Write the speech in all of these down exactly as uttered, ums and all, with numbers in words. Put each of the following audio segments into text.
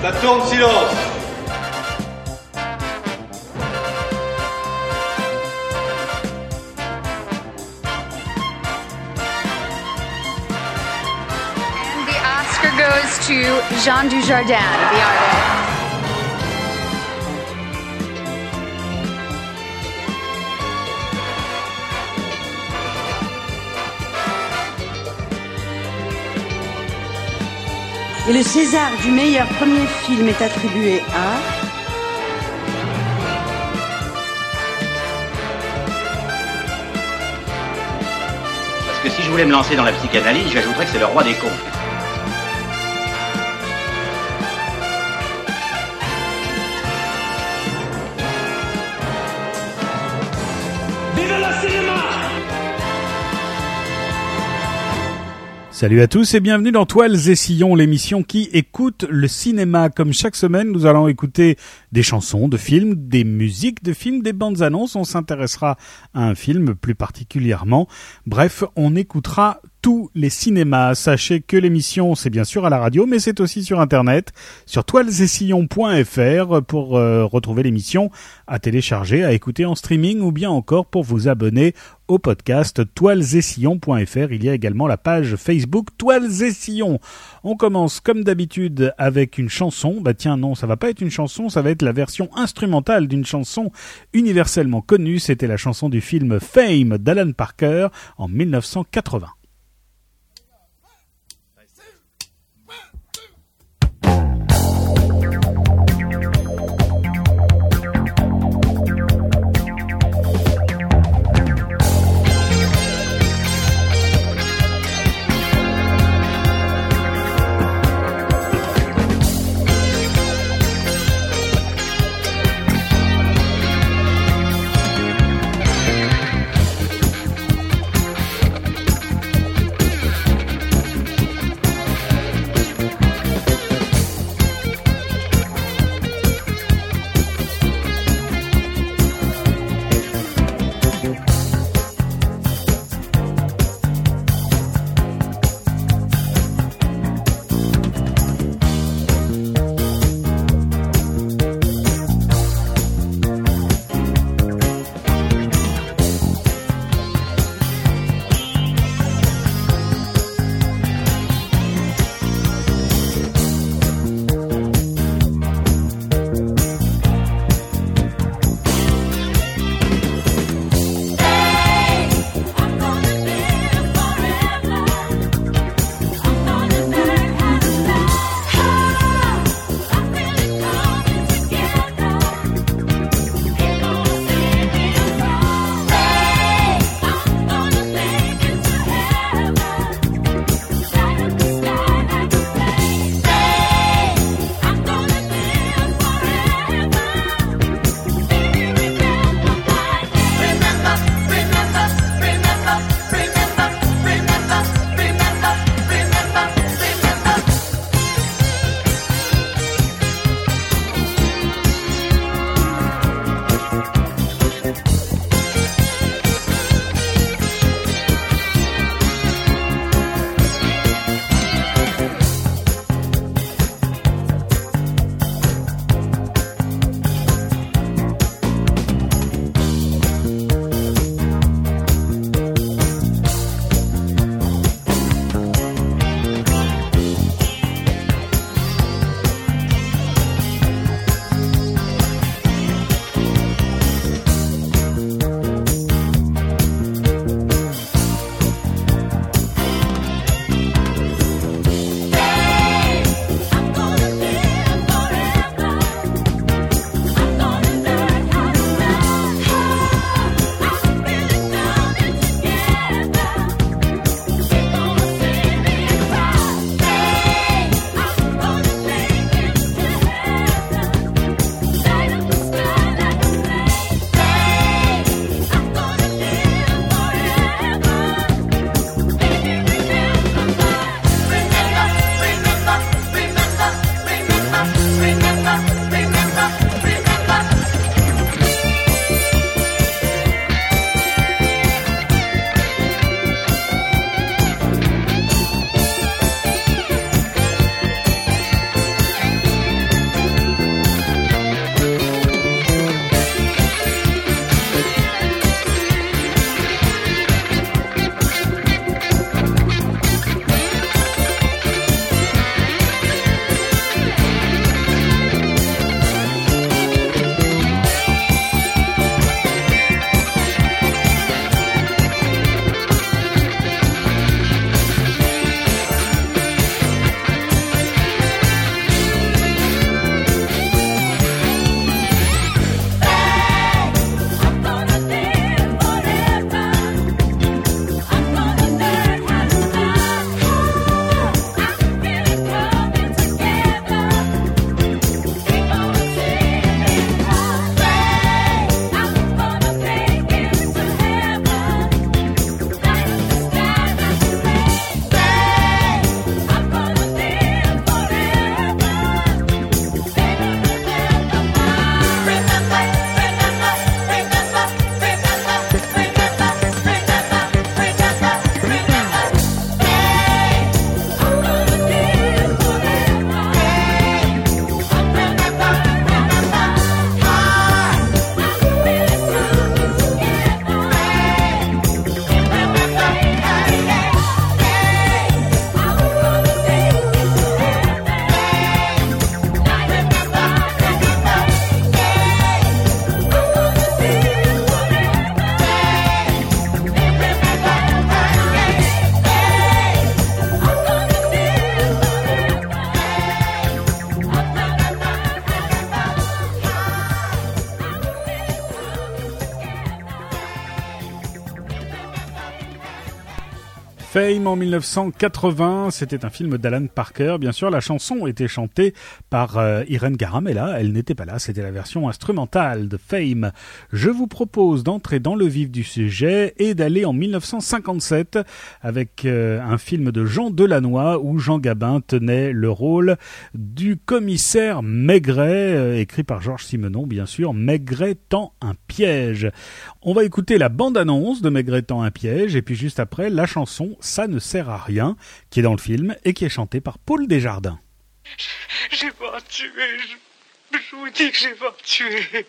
Ça tourne, silence. And the Oscar goes to Jean Dujardin, the artist. Et le César du meilleur premier film est attribué à... Parce que si je voulais me lancer dans la psychanalyse, j'ajouterais que c'est le roi des cons. Vive le cinéma! Salut à tous et bienvenue dans Toiles et Sillons, l'émission qui écoute le cinéma. Comme chaque semaine, nous allons écouter des chansons de films, des musiques de films, des bandes annonces. On s'intéressera à un film plus particulièrement. Bref, on écoutera tous les cinémas. Sachez que l'émission, c'est bien sûr à la radio, mais c'est aussi sur Internet, sur toiles et sillons point f r pour euh, retrouver l'émission, à télécharger, à écouter en streaming ou bien encore pour vous abonner au podcast toiles et sillons point f r. Il y a également la page Facebook Toiles et Sillons. On commence comme d'habitude avec une chanson. Bah tiens, non, ça va pas être une chanson, ça va être la version instrumentale d'une chanson universellement connue. C'était la chanson du film Fame d'Alan Parker en mille neuf cent quatre-vingts. Fame en mille neuf cent quatre-vingts, c'était un film d'Alan Parker. Bien sûr, la chanson était chantée par euh, Irene Garamella. Elle n'était pas là, c'était la version instrumentale de Fame. Je vous propose d'entrer dans le vif du sujet et d'aller en mille neuf cent cinquante-sept avec euh, un film de Jean Delannoy où Jean Gabin tenait le rôle du commissaire Maigret, euh, écrit par Georges Simenon, bien sûr. Maigret tend un piège. On va écouter la bande-annonce de Maigret tend un piège et puis juste après la chanson Ça ne sert à rien qui est dans le film et qui est chantée par Paul Desjardins. J'ai pas tué, je, je vous dis que j'ai pas tué.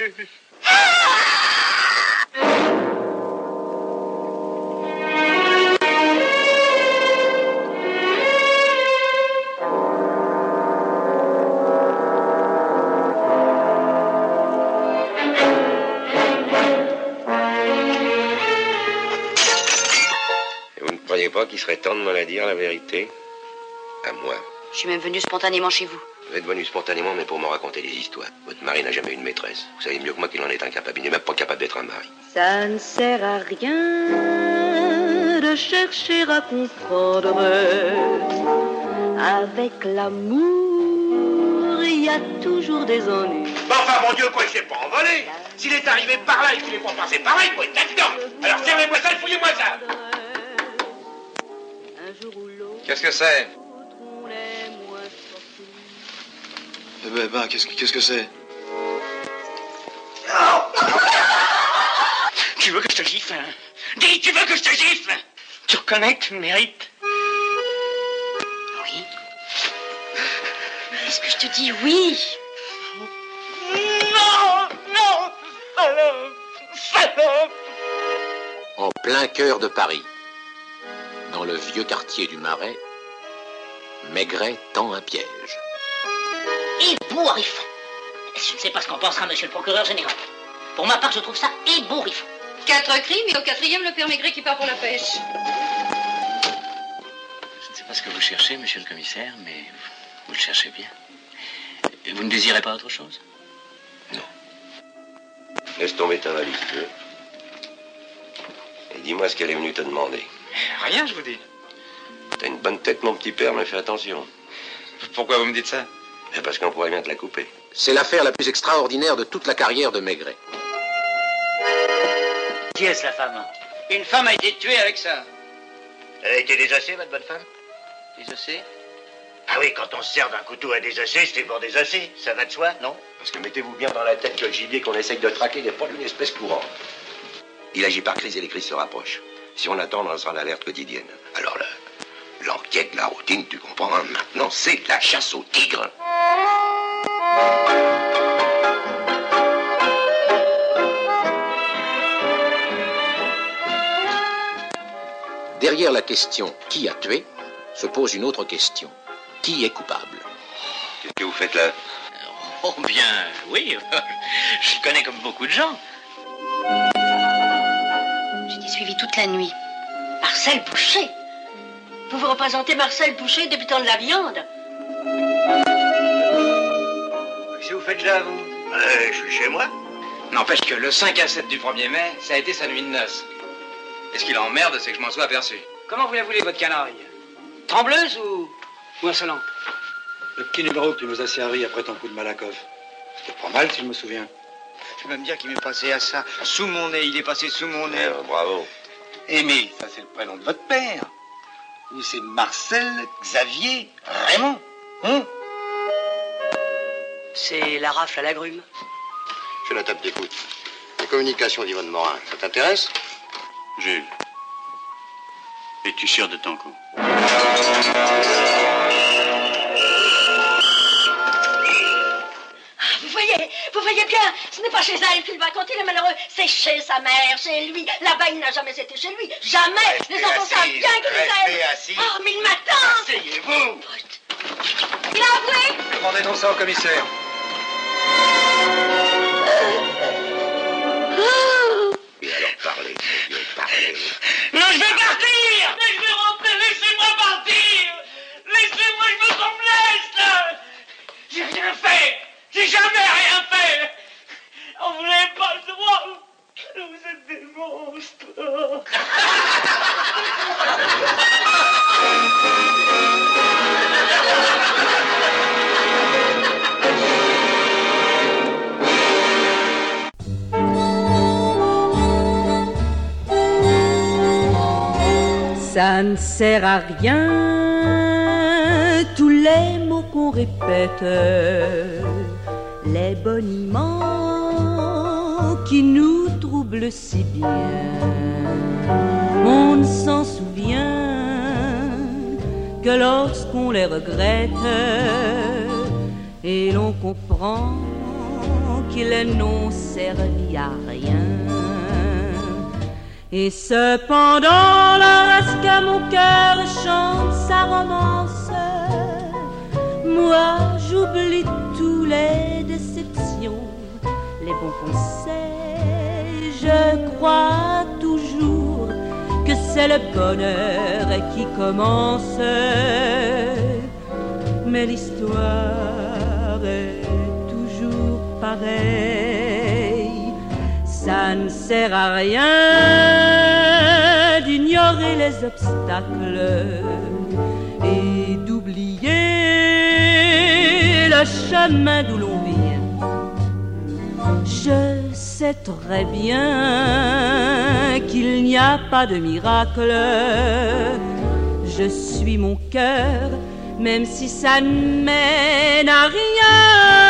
Vous ne croyez pas qu'il serait temps de me la dire, la vérité? À moi. Je suis même venu spontanément chez vous. Vous êtes venu spontanément, mais pour me raconter des histoires. Votre mari n'a jamais eu de maîtresse. Vous savez mieux que moi qu'il en est incapable. Il n'est même pas capable d'être un mari. Ça ne sert à rien de chercher à comprendre. Avec l'amour, il y a toujours des ennuis. Bah enfin, mon Dieu, quoi, il s'est pas envolé. S'il est arrivé par là et qu'il n'est pas passé par là, il faut être là-dedans. Alors servez-moi ça, fouillez-moi ça. Qu'est-ce que c'est? Eh ben, ben, qu'est-ce que qu'est-ce que c'est? Tu veux que je te gifle, hein? Dis, tu veux que je te gifle? Tu reconnais que tu le mérites? Oui. Est-ce que je te dis oui? Non, non, salope, salope. En plein cœur de Paris, dans le vieux quartier du Marais, Maigret tend un piège. Ébouriffant. Je ne sais pas ce qu'en pensera monsieur le procureur général. Pour ma part, je trouve ça ébouriffant. Quatre crimes et au quatrième, le père Maigret qui part pour la pêche. Je ne sais pas ce que vous cherchez, monsieur le commissaire, mais vous le cherchez bien. Et vous ne désirez pas autre chose? Non. Laisse tomber ta valise, tu veux. Et dis-moi ce qu'elle est venue te demander. Rien, je vous dis. T'as une bonne tête, mon petit père, mais fais attention. Pourquoi vous me dites ça? C'est parce qu'on pourrait bien te la couper. C'est l'affaire la plus extraordinaire de toute la carrière de Maigret. Qui est-ce, la femme? Une femme a été tuée avec ça. Elle a été désossée, votre bonne femme? Désossée? Ah oui, quand on se sert d'un couteau à désosser, c'était pour désosser. Ça va de soi, non? Parce que mettez-vous bien dans la tête que le gibier qu'on essaye de traquer n'est pas d'une espèce courante. Il agit par crise et les crises se rapprochent. Si on attend, on sera à l'alerte quotidienne. Alors là, l'enquête, la routine, tu comprends, hein, maintenant, c'est la chasse au tigre. Derrière la question « qui a tué ?» se pose une autre question. Qui est coupable? Qu'est-ce que vous faites là? Oh bien, oui. Je connais comme beaucoup de gens. J'étais suivi toute la nuit. Marcel Boucher? Vous vous représentez Marcel Boucher, débutant de la viande? Qu'est-ce que vous faites là, vous? Euh, je suis chez moi. N'empêche que le cinq à sept du premier mai, ça a été sa nuit de noces. Et ce qui l'emmerde, c'est que je m'en sois aperçu. Comment vous la voulez, votre canaille? Trembleuse ou, ou insolente? Le petit numéro que tu nous as servi après ton coup de Malakoff. C'était pas mal, si je me souviens. Je peux me dire qu'il m'est passé à ça. Sous mon nez, il est passé sous mon nez. Eh, bravo. Aimé, ça c'est le prénom de votre père. Lui, c'est Marcel Xavier Raymond. Hein? C'est la rafle à l'agrume. Je fais la table d'écoute. Les communications d'Yvonne Morin, ça t'intéresse? Jules. Es-tu sûr de ton coup? Vous voyez, vous voyez bien, ce n'est pas chez elle qu'il va quand il est malheureux, c'est chez sa mère, chez lui. Là-bas, il n'a jamais été chez lui, jamais. Restez Les enfants savent assise, bien qu'il les restez aime. assise. Oh, mais il m'attend. Asseyez-vous. Il a avoué. Demandez donc ça au commissaire. Et alors parlez, mon Dieu, parlez. Non, je vais partir. Mais je vais rentrer, laissez-moi partir. Laissez-moi, je veux qu'on me laisse, là. J'ai rien fait. J'ai jamais rien fait. On vous n'avez pas le droit. Vous êtes des monstres. Ça ne sert à rien, tous les mots qu'on répète, les boniments qui nous troublent si bien. On ne s'en souvient que lorsqu'on les regrette, et l'on comprend qu'ils n'ont servi à rien. Et cependant, lorsque mon cœur chante sa romance, moi j'oublie tous les déceptions, les bons conseils. Je crois toujours que c'est le bonheur qui commence, mais l'histoire est toujours pareille. Ça ne sert à rien d'ignorer les obstacles et d'oublier le chemin d'où l'on vient. Je sais très bien qu'il n'y a pas de miracle. Je suis mon cœur, même si ça ne mène à rien.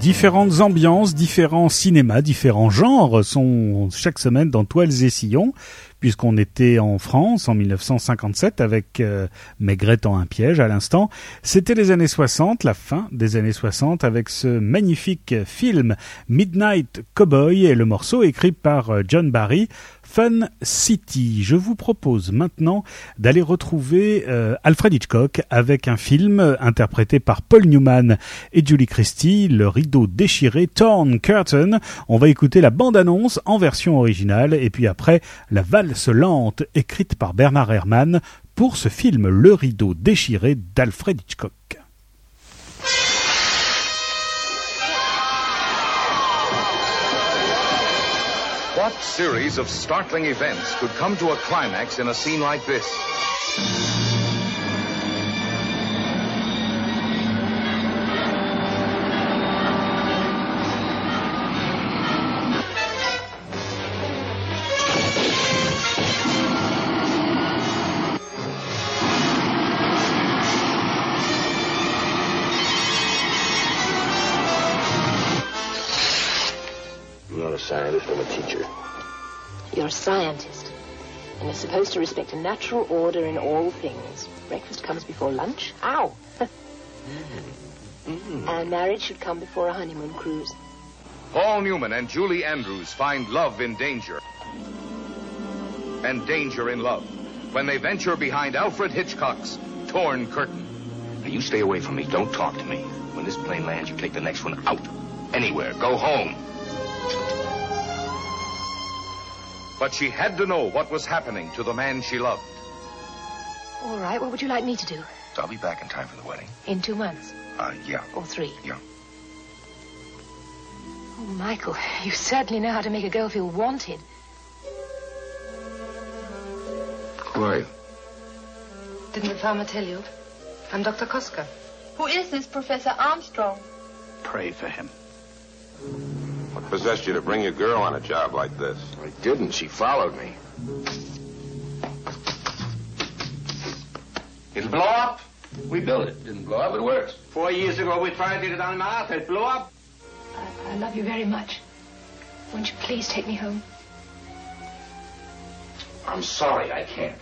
différentes ambiances, différents cinémas, différents genres sont chaque semaine dans Toiles et Sillons, puisqu'on était en France en mille neuf cent cinquante-sept avec euh, Maigret en un piège à l'instant. C'était les années soixante, la fin des années soixante, avec ce magnifique film Midnight Cowboy et le morceau écrit par euh, John Barry, Fun City. Je vous propose maintenant d'aller retrouver euh, Alfred Hitchcock avec un film interprété par Paul Newman et Julie Christie, Le rideau déchiré, Torn Curtain. On va écouter la bande-annonce en version originale et puis après la valse lente écrite par Bernard Herrmann pour ce film Le rideau déchiré d'Alfred Hitchcock. What series of startling events could come to a climax in a scene like this? Scientist, I'm a teacher. You're a scientist, and you're supposed to respect a natural order in all things. Breakfast comes before lunch. Ow! mm. Mm. And marriage should come before a honeymoon cruise. Paul Newman and Julie Andrews find love in danger, and danger in love, when they venture behind Alfred Hitchcock's Torn Curtain. Now, you stay away from me. Don't talk to me. When this plane lands, you take the next one out. Anywhere. Go home. But she had to know what was happening to the man she loved. All right, what would you like me to do? So I'll be back in time for the wedding. In two months? Uh, yeah. Or three? Yeah. Oh, Michael, you certainly know how to make a girl feel wanted. Who are you? Didn't the farmer tell you? I'm Doctor Koska. Who is this Professor Armstrong? Pray for him. What possessed you to bring your girl on a job like this? I didn't. She followed me. It'll blow up. We built it. Didn't blow up. It works. Four years ago, we tried it on Mars. It blew up. I, I love you very much. Won't you please take me home? I'm sorry, I can't.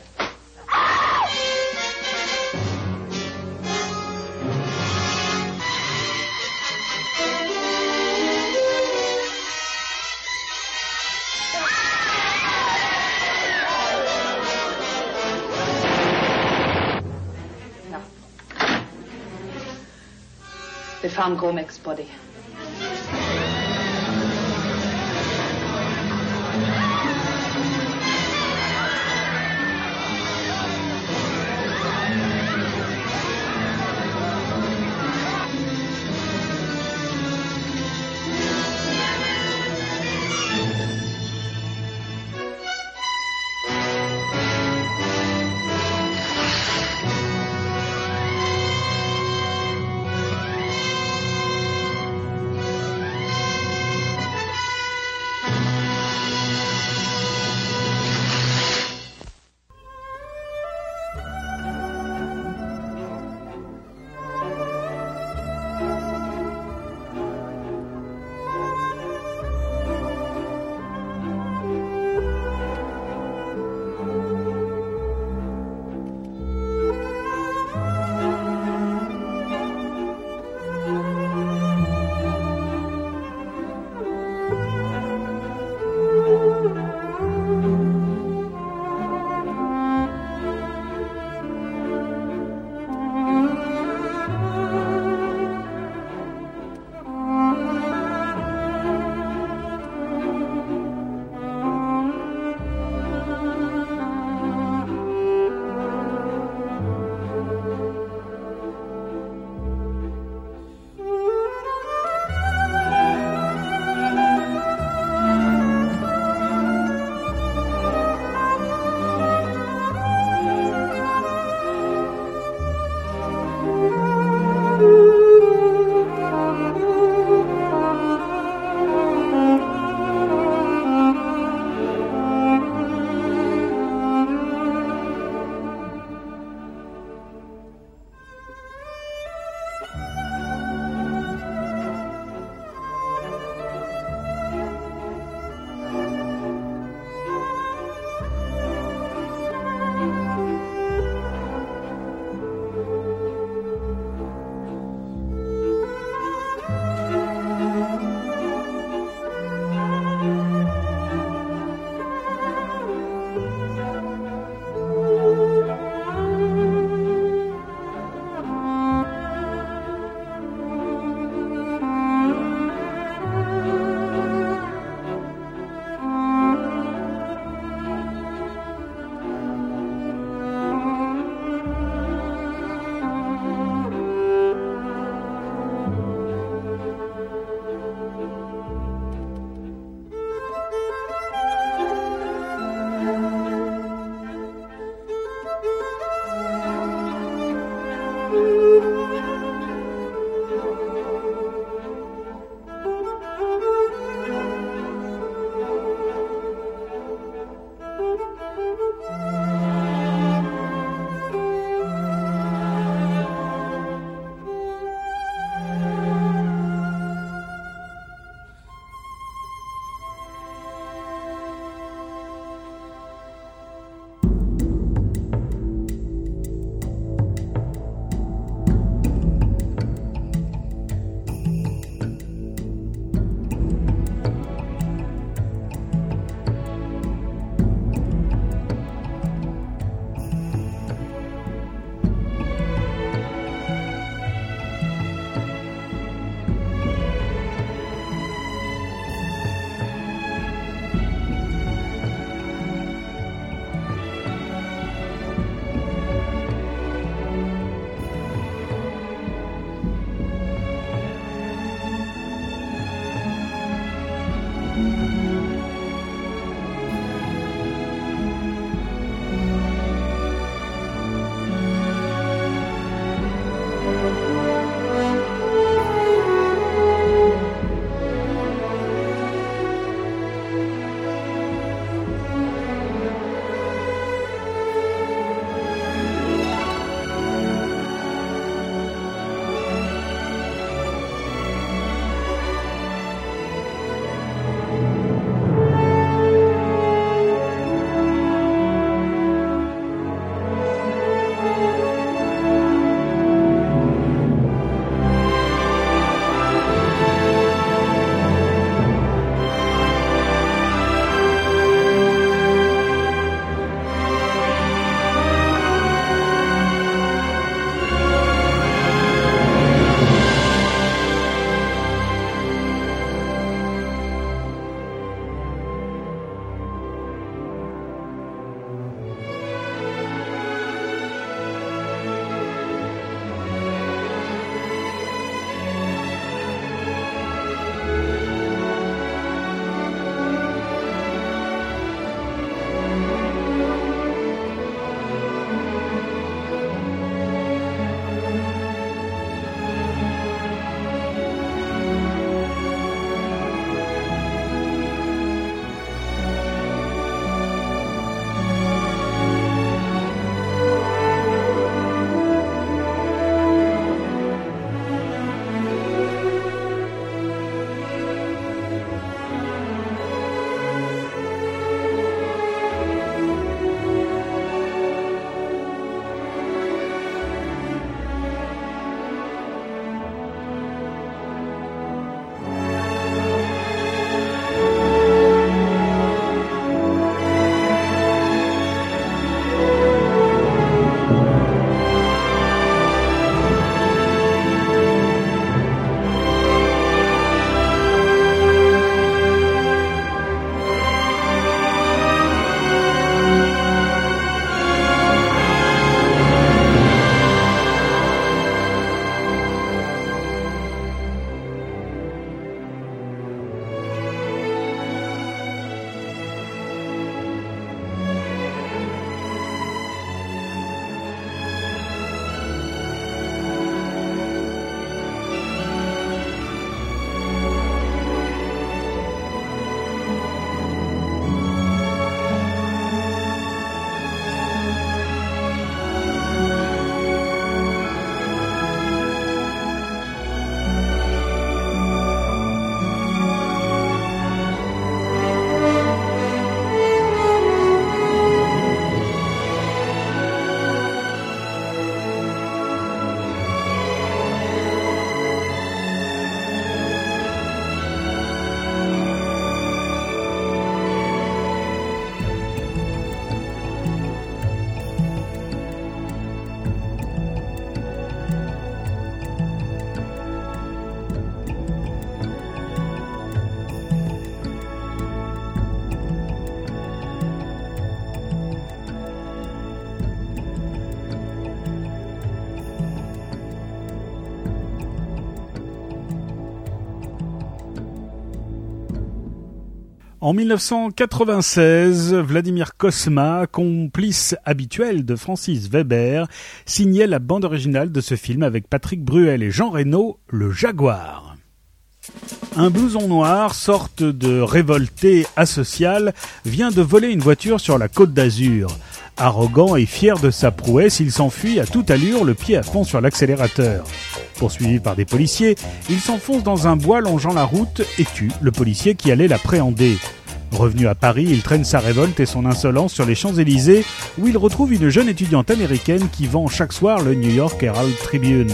They found Gomek's body. En dix-neuf cent quatre-vingt-seize, Vladimir Cosma, complice habituel de Francis Weber, signait la bande originale de ce film avec Patrick Bruel et Jean Reno, Le Jaguar. Un blouson noir, sorte de révolté asocial, vient de voler une voiture sur la Côte d'Azur. Arrogant et fier de sa prouesse, il s'enfuit à toute allure, le pied à fond sur l'accélérateur. Poursuivi par des policiers, il s'enfonce dans un bois longeant la route et tue le policier qui allait l'appréhender. Revenu à Paris, il traîne sa révolte et son insolence sur les Champs-Élysées, où il retrouve une jeune étudiante américaine qui vend chaque soir le New York Herald Tribune.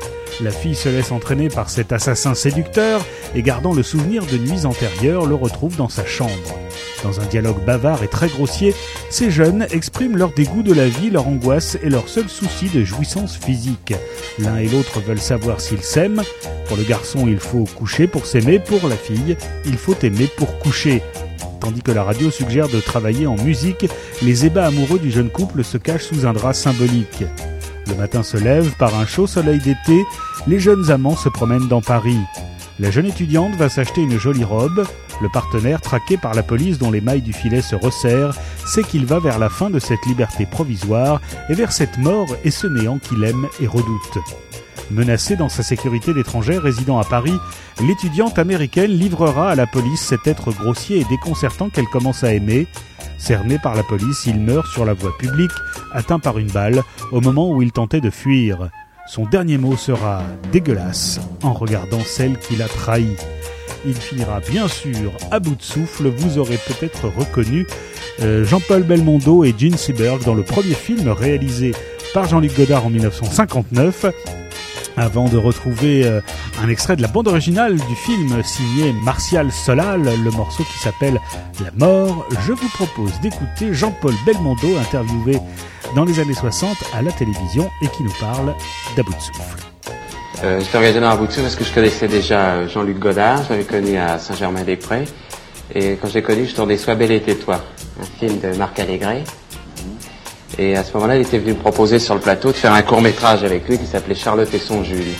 La fille se laisse entraîner par cet assassin séducteur et, gardant le souvenir de nuits antérieures, le retrouve dans sa chambre. Dans un dialogue bavard et très grossier, ces jeunes expriment leur dégoût de la vie, leur angoisse et leur seul souci de jouissance physique. L'un et l'autre veulent savoir s'ils s'aiment. Pour le garçon, il faut coucher pour s'aimer. Pour la fille, il faut aimer pour coucher. Tandis que la radio suggère de travailler en musique, les ébats amoureux du jeune couple se cachent sous un drap symbolique. Le matin se lève, par un chaud soleil d'été, les jeunes amants se promènent dans Paris. La jeune étudiante va s'acheter une jolie robe. Le partenaire, traqué par la police dont les mailles du filet se resserrent, sait qu'il va vers la fin de cette liberté provisoire et vers cette mort et ce néant qu'il aime et redoute. Menacée dans sa sécurité d'étrangère résidant à Paris, l'étudiante américaine livrera à la police cet être grossier et déconcertant qu'elle commence à aimer. Cerné par la police, il meurt sur la voie publique, atteint par une balle, au moment où il tentait de fuir. Son dernier mot sera « dégueulasse » en regardant celle qui l'a trahi. Il finira bien sûr à bout de souffle. Vous aurez peut-être reconnu euh, Jean-Paul Belmondo et Gene Seberg dans le premier film réalisé par Jean-Luc Godard en dix-neuf cent cinquante-neuf. Avant de retrouver euh, un extrait de la bande originale du film signé Martial Solal, le morceau qui s'appelle La Mort, je vous propose d'écouter Jean-Paul Belmondo interviewé dans les années soixante à la télévision et qui nous parle d'À bout de souffle. Euh, j'étais engagé dans À bout de souffle parce que je connaissais déjà Jean-Luc Godard, je l'avais connu à Saint-Germain-des-Prés, et quand je l'ai connu, je tournais Sois belle et tais-toi, un film de Marc Allégret. Et à ce moment-là, il était venu me proposer sur le plateau de faire un court-métrage avec lui qui s'appelait Charlotte et son Jules.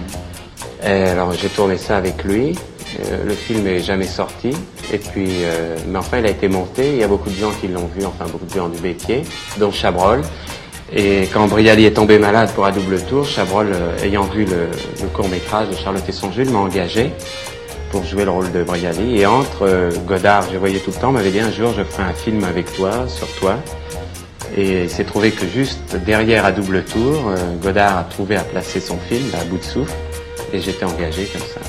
Et alors j'ai tourné ça avec lui. Euh, le film est jamais sorti. Et puis, euh, mais enfin, il a été monté. Il y a beaucoup de gens qui l'ont vu, enfin beaucoup de gens du métier, dont Chabrol. Et quand Brialy est tombé malade pour un double tour, Chabrol, euh, ayant vu le, le court-métrage de Charlotte et son Jules, m'a engagé pour jouer le rôle de Brialy. Et entre euh, Godard, je voyais tout le temps, m'avait dit un jour je ferai un film avec toi, sur toi. Et il s'est trouvé que juste derrière à double tour, euh, Godard a trouvé à placer son film à bout de souffle, et j'étais engagé comme ça.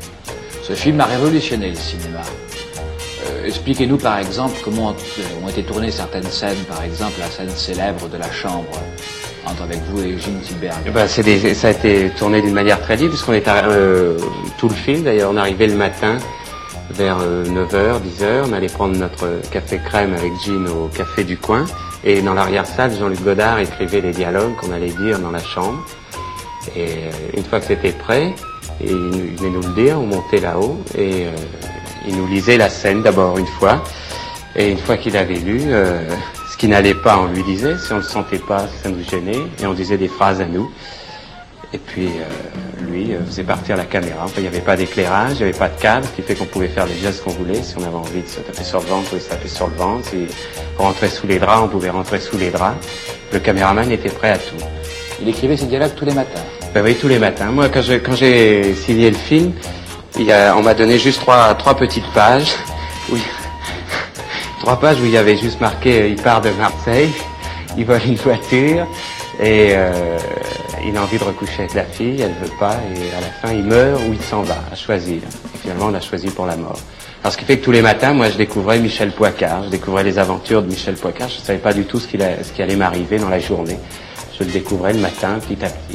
Ce film a révolutionné le cinéma. Euh, expliquez-nous par exemple comment ont été tournées certaines scènes, par exemple la scène célèbre de la chambre entre avec vous et Gene Seberg. Ben, c'est des, ça a été tourné d'une manière très libre, puisqu'on est à, euh, tout le film, d'ailleurs on arrivait le matin vers euh, neuf heures, dix heures, on allait prendre notre café crème avec Gene au café du coin. Et dans l'arrière-salle, Jean-Luc Godard écrivait les dialogues qu'on allait dire dans la chambre. Et euh, une fois que c'était prêt, et il venait nous le dire, on montait là-haut et euh, il nous lisait la scène d'abord une fois. Et une fois qu'il avait lu, euh, ce qui n'allait pas, on lui disait. Si on ne le sentait pas, ça nous gênait. Et on disait des phrases à nous. Et puis euh, lui euh, faisait partir la caméra. Enfin, il n'y avait pas d'éclairage, il n'y avait pas de cadre, ce qui fait qu'on pouvait faire les gestes qu'on voulait. Si on avait envie de se taper sur le ventre, on pouvait se taper sur le ventre. Si on rentrait sous les draps, on pouvait rentrer sous les draps. Le caméraman était prêt à tout. Il écrivait ses dialogues tous les matins. Ben oui, tous les matins. Moi, quand, je, quand j'ai signé le film, il y a, on m'a donné juste trois, trois petites pages. Où il, trois pages où il y avait juste marqué euh, il part de Marseille, il vole une voiture et euh, il a envie de recoucher avec la fille, elle veut pas, et à la fin il meurt ou il s'en va, à choisir. Et finalement on a choisi pour la mort. Alors ce qui fait que tous les matins, moi je découvrais Michel Poicart, je découvrais les aventures de Michel Poicart, je savais pas du tout ce, qu'il a, ce qui allait m'arriver dans la journée. Je le découvrais le matin, petit à petit.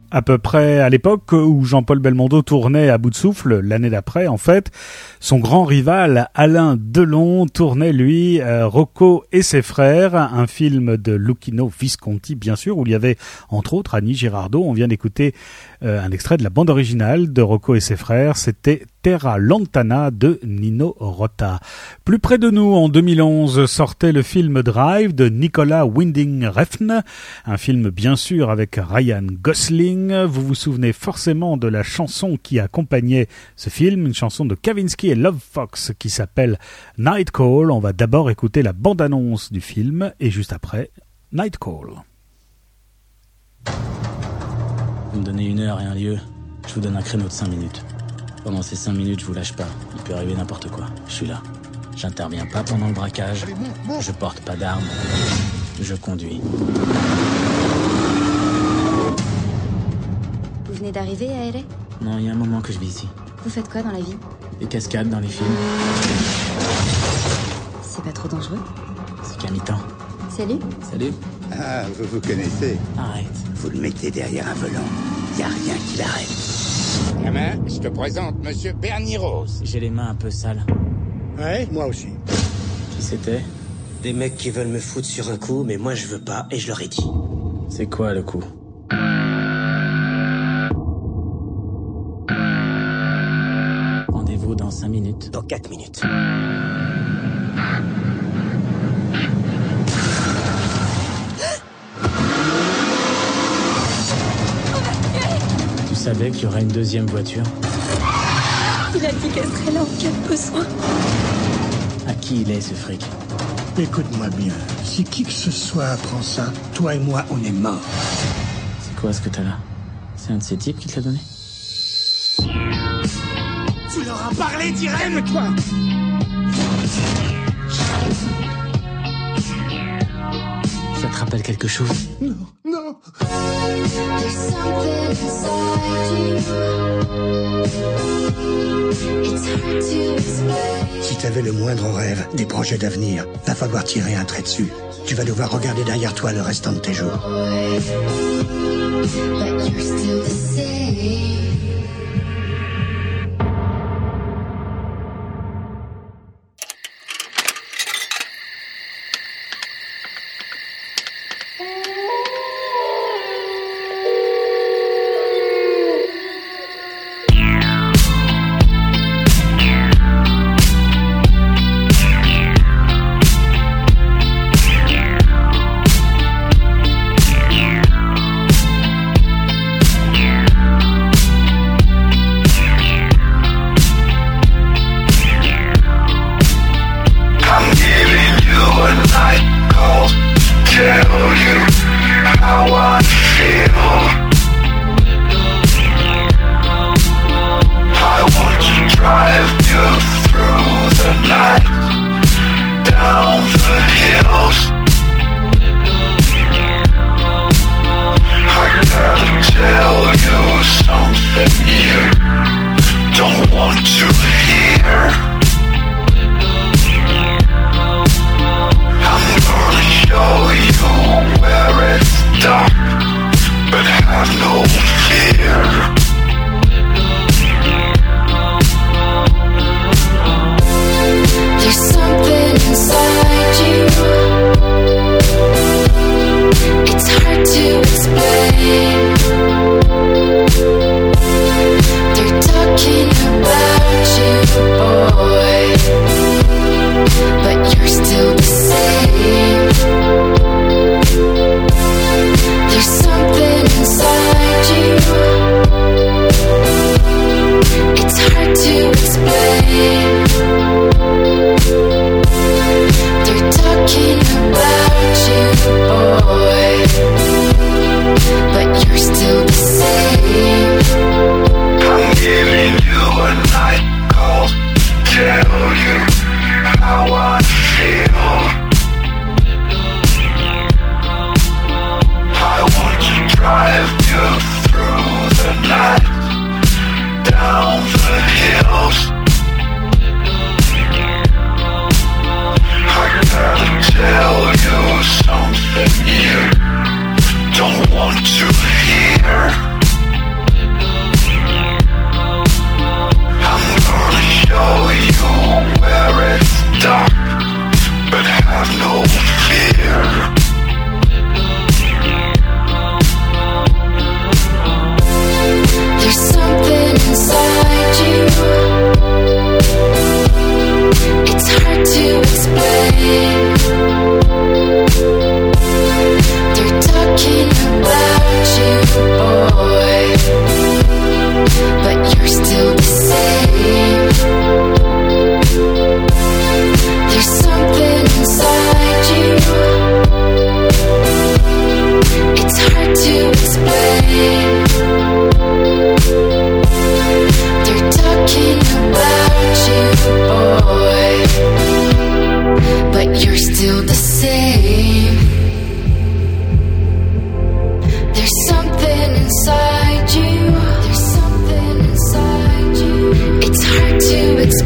À peu près à l'époque où Jean-Paul Belmondo tournait à bout de souffle, l'année d'après en fait, son grand rival Alain Delon tournait lui euh, Rocco et ses frères, un film de Luchino Visconti bien sûr, où il y avait entre autres Annie Girardot. On vient d'écouter euh, un extrait de la bande originale de Rocco et ses frères, c'était Terra Lontana de Nino Rota. Plus près de nous, en deux mille onze, sortait le film Drive de Nicolas Winding Refn, un film bien sûr avec Ryan Gosling. Vous vous souvenez forcément de la chanson qui accompagnait ce film, une chanson de Kavinsky et Love Fox qui s'appelle Night Call. On va d'abord écouter la bande-annonce du film et juste après, Night Call. Vous me donnez une heure et un lieu, je vous donne un créneau de cinq minutes. Pendant ces cinq minutes, je vous lâche pas. Il peut arriver n'importe quoi. Je suis là. J'interviens pas pendant le braquage. Je porte pas d'armes. Je conduis. Vous venez d'arriver à L A ? Non, il y a un moment que je vis ici. Vous faites quoi dans la vie ? Des cascades dans les films. C'est pas trop dangereux ? C'est qu'à mi-temps. Salut. Salut. Ah, vous vous connaissez. Arrête. Vous le mettez derrière un volant. Y a rien qui l'arrête. Gamin, je te présente Monsieur Bernie Rose. J'ai les mains un peu sales. Ouais, moi aussi. Qui c'était ? Des mecs qui veulent me foutre sur un coup, mais moi je veux pas, et je leur ai dit. C'est quoi le coup ? Rendez-vous dans cinq minutes. Dans quatre minutes. Tu savais qu'il y aurait une deuxième voiture ? Il a dit qu'elle serait là en cas de besoin. À qui il est ce fric ? Écoute-moi bien. Si qui que ce soit apprend ça, toi et moi, on est morts. C'est quoi ce que t'as là ? C'est un de ces types qui te l'a donné ? Tu leur as parlé d'Irène, toi ? Ça te rappelle quelque chose ? Non, non. Si t'avais le moindre rêve, des projets d'avenir, va falloir tirer un trait dessus. Tu vas devoir regarder derrière toi le restant de tes jours.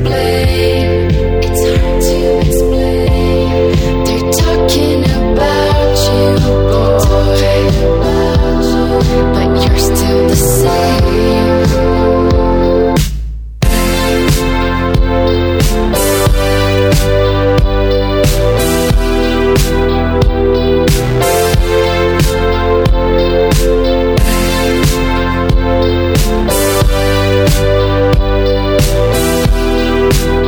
explain. It's hard to explain. They're talking about you, boy, but you're still the same. We'll be right back.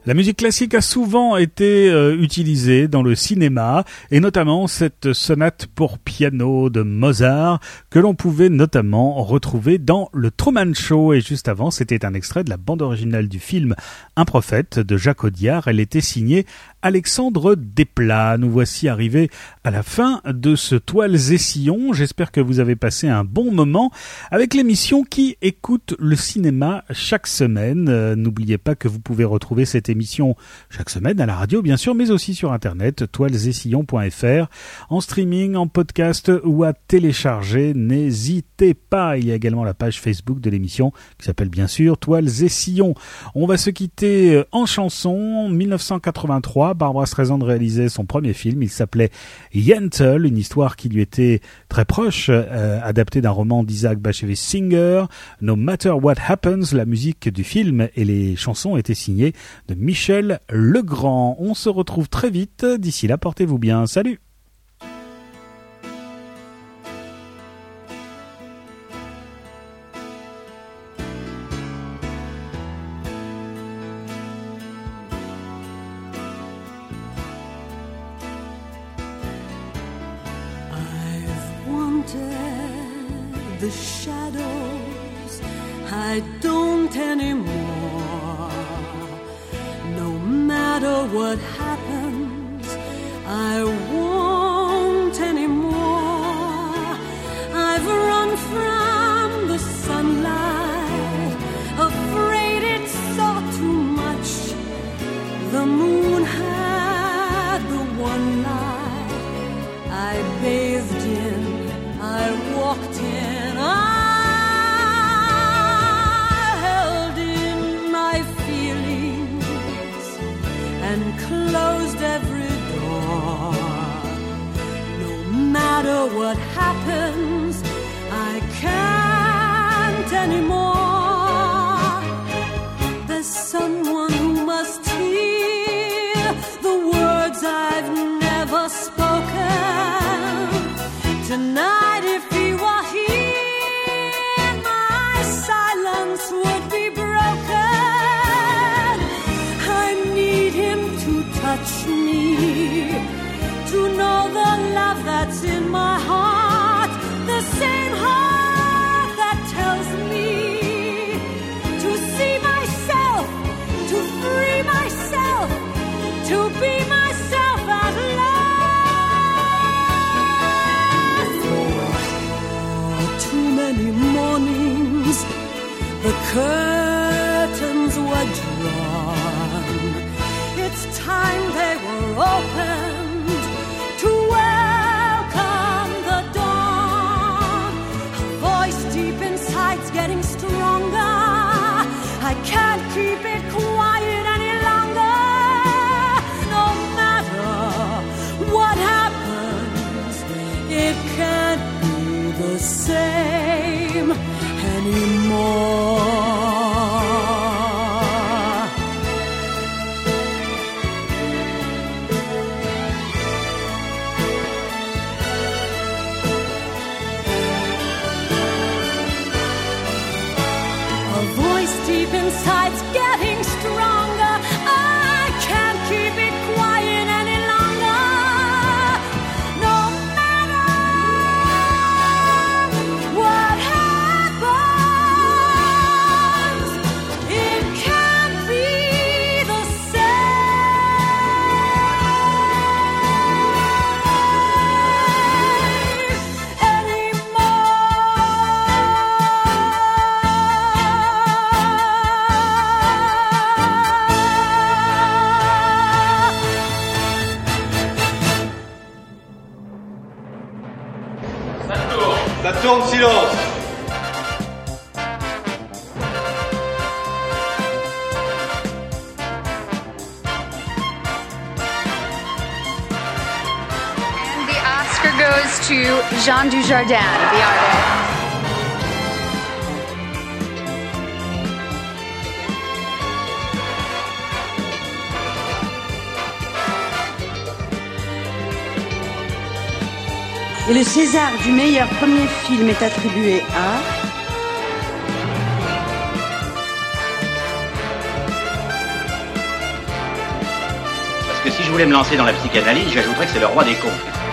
La musique classique a souvent été euh, utilisée dans le cinéma, et notamment cette sonate pour piano de Mozart, que l'on pouvait notamment retrouver dans le Truman Show. Et juste avant, c'était un extrait de la bande originale du film Un prophète de Jacques Audiard. Elle était signée Alexandre Desplat. Nous voici arrivés à la fin de ce Toiles et Sillons. J'espère que vous avez passé un bon moment avec l'émission qui écoute le cinéma chaque semaine. Euh, n'oubliez pas que vous pouvez retrouver cette émission chaque semaine à la radio, bien sûr, mais aussi sur internet, toiles et sillons point f r, en streaming, en podcast ou à télécharger. N'hésitez pas. Il y a également la page Facebook de l'émission qui s'appelle bien sûr Toiles et Sillons. On va se quitter en chanson. dix-neuf cent quatre-vingt-trois, Barbra Streisand réalisait son premier film. Il s'appelait Yentl, une histoire qui lui était très proche, euh, adaptée d'un roman d'Isaac Bashevis Singer. No Matter What Happens, la musique du film et les chansons étaient signées de Michel Legrand. On se retrouve très vite. D'ici là, portez-vous bien. Salut! The shadows I don't anymore. No matter what happens, I won't anymore. I've run from the sunlight, afraid it saw too much. The moon had the one night I bathed in, I walked in, I held in my feelings and closed every door. No matter what happens, I can't anymore. There's someone who must hear the words I've never spoken. Tonight, if he were here, my silence would be broken. I need him to touch me, to know the love that's in my heart, the same heart that tells me to see myself, to free myself, to be myself at last. For too many mornings, the curtains were drawn. It's time they were opened to welcome the dawn. A voice deep inside's getting stronger. I can't keep it quiet any longer. No matter what happens, it can't be the same anymore. A voice deep inside's getting stronger. I can't keep it quiet any longer. No matter what happens, it can't be the Ça tourne, silence. And the Oscar goes to Jean Dujardin, the artist. Et le César du meilleur premier film est attribué à... que si je voulais me lancer dans la psychanalyse, j'ajouterais que c'est le roi des cons.